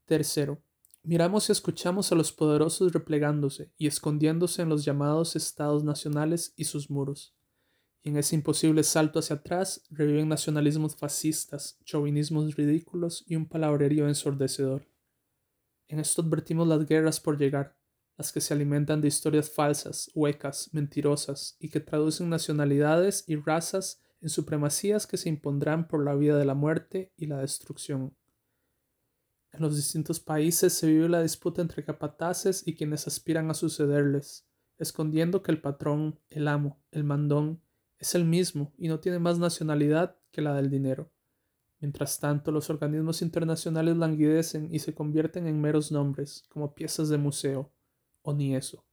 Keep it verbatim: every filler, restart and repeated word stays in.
Tercero, miramos y escuchamos a los poderosos replegándose y escondiéndose en los llamados estados nacionales y sus muros. Y en ese imposible salto hacia atrás reviven nacionalismos fascistas, chauvinismos ridículos y un palabrerío ensordecedor. En esto advertimos las guerras por llegar, las que se alimentan de historias falsas, huecas, mentirosas y que traducen nacionalidades y razas en supremacías que se impondrán por la vía de la muerte y la destrucción. En los distintos países se vive la disputa entre capataces y quienes aspiran a sucederles, escondiendo que el patrón, el amo, el mandón, es el mismo y no tiene más nacionalidad que la del dinero. Mientras tanto, los organismos internacionales languidecen y se convierten en meros nombres, como piezas de museo, o ni eso.